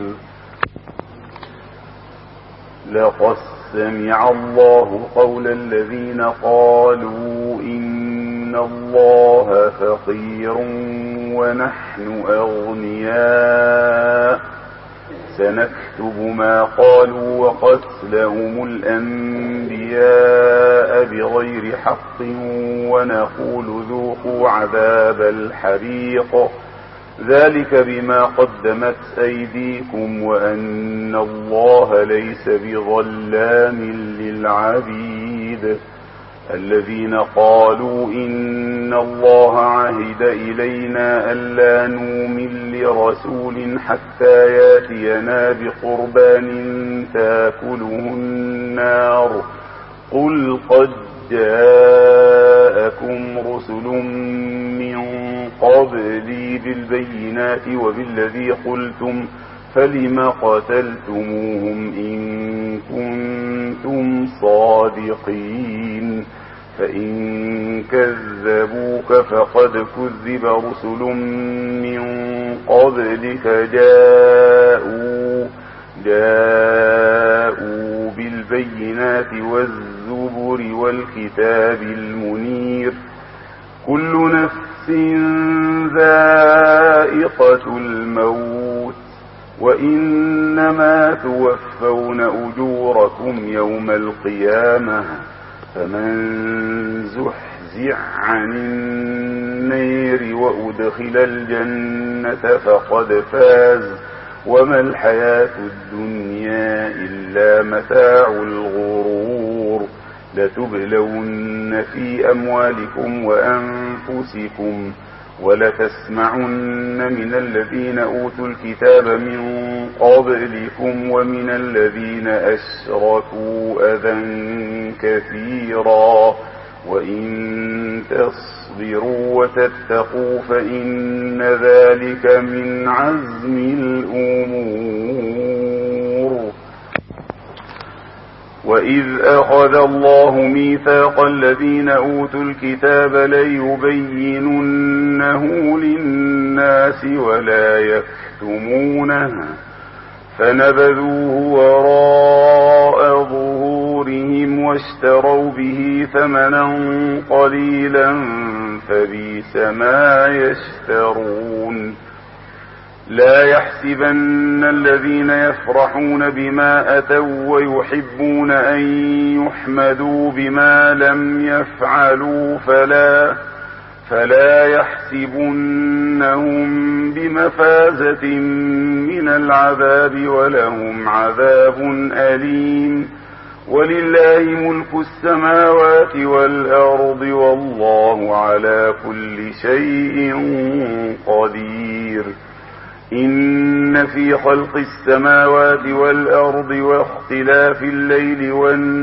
لقد سمع الله قول الذين قالوا إن الله فقير ونحن أغنياء سنكتب ما قالوا وقتلهم الأنبياء بغير حق ونقول ذوقوا عذاب الحريق ذلك بما قدمت أيديكم وأن الله ليس بظلام للعبيد. الذين قالوا إن إن الله عهد إلينا ألا نؤمن لرسول حتى ياتينا بقربان تاكله النار قل قد جاءكم رسل من قبلي بالبينات وبالذي قلتم فلم قتلتموهم إن كنتم صادقين فإن كذبوك فقد كذب رسل من قبلك جاءوا جاءوا بالبينات والزبر والكتاب المنير كل نفس ذائقة الموت وإنما توفون أجوركم يوم القيامة فمن زحزح عن النير وأدخل الجنة فقد فاز وما الحياة الدنيا إلا متاع الغرور لتبلون في أموالكم وأنفسكم ولتسمعن من الذين أوتوا الكتاب من قبلكم ومن الذين أشركوا أذى كثيرا وإن تصبروا وتتقوا فإن ذلك من عزم الأمور وإذ أخذ الله ميثاق الذين أوتوا الكتاب ليبيننه للناس ولا يكتمونه فنبذوه وراء ظهورهم واشتروا به ثمنا قليلا فبئس ما يشترون لا يحسبن الذين يفرحون بما أتوا ويحبون أن يحمدوا بما لم يفعلوا فلا فلا يحسبنهم بمفازة من العذاب ولهم عذاب أليم ولله ملك السماوات والأرض والله على كل شيء قدير إن في خلق السماوات والأرض واختلاف الليل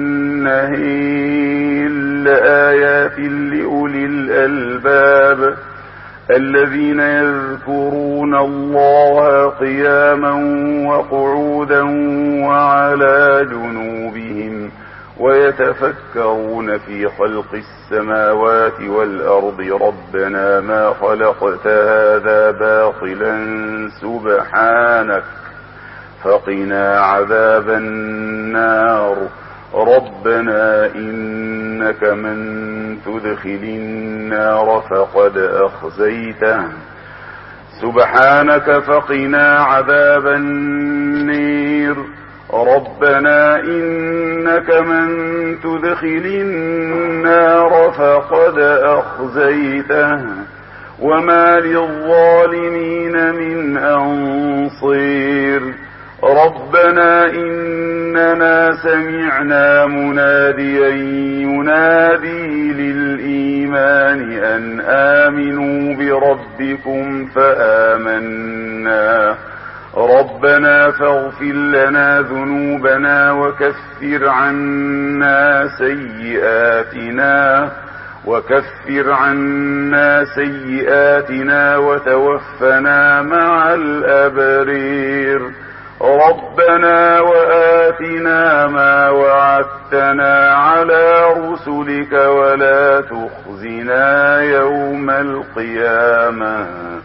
والنهار لآيات لأولي الألباب الذين يذكرون الله قياما وقعودا وعلى جنوبهم ويتفكرون في خلق السماوات والأرض ربنا ما خلقت هذا باطلا سبحانك فقنا عذاب النار ربنا إنك من تدخل النار فقد أخزيته سبحانك فقنا عذاب النار ربنا إنك من تدخل النار فقد أخزيته وما للظالمين من أنصير ربنا إننا سمعنا مناديا ينادي للإيمان أن آمنوا بربكم فآمنا ربنا فاغفر لنا ذنوبنا وكفر عنا سيئاتنا وكفر عنا سيئاتنا وتوفنا مع الأبرير ربنا وآتنا ما وعدتنا على رسلك ولا تخزنا يوم القيامة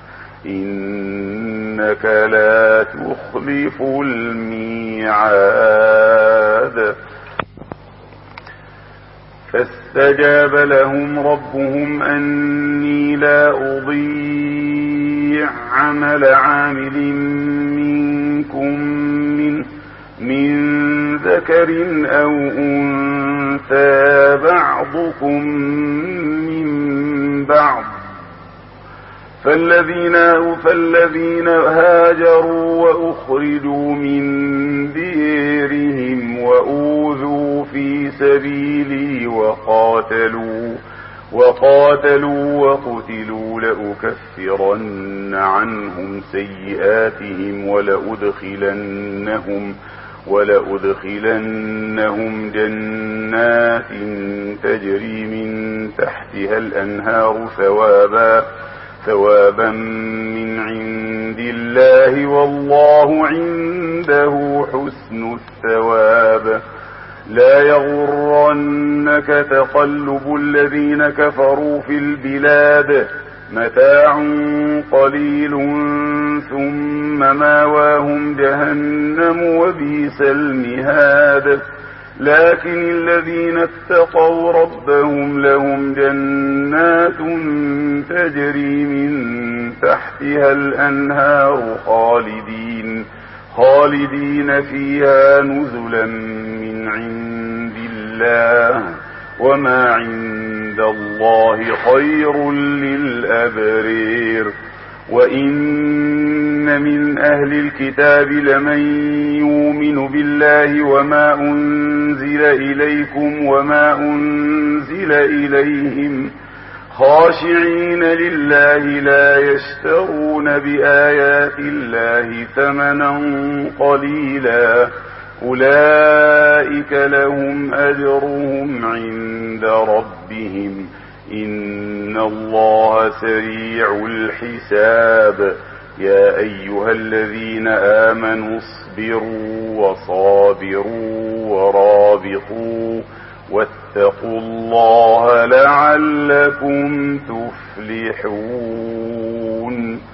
إنك لا تخلف الميعاد فاستجاب لهم ربهم أني لا أضيع عمل عامل منكم من, من ذكر أو أنثى بعضكم من بعض فالذين, فالذين هاجروا وأخرجوا من ديرهم وأوذوا في سبيلي وقاتلوا وقاتلوا وقتلوا لأكفرن عنهم سيئاتهم ولأدخلنهم ولأدخلنهم جنات تجري من تحتها الأنهار ثوابا ثوابا من عند الله والله عنده حسن الثواب. لا يغرنك تقلب الذين كفروا في البلاد متاع قليل ثم ماواهم جهنم وبئس المهاد. لكن الذين اتقوا ربهم لهم جنات تجري من تحتها الأنهار خالدين خالدين فيها نزلا من عند الله وما عند الله خير للأبرير. وإن من أهل الكتاب لمن يؤمن بالله وما أنزل إليكم وما أنزل إليهم خاشعين لله لا يشترون بآيات الله ثمنا قليلا أولئك لهم أجرهم عند ربهم إن الله سريع الحساب. يا أيها الذين آمنوا اصبروا وصابروا ورابطوا واتقوا الله لعلكم تفلحون.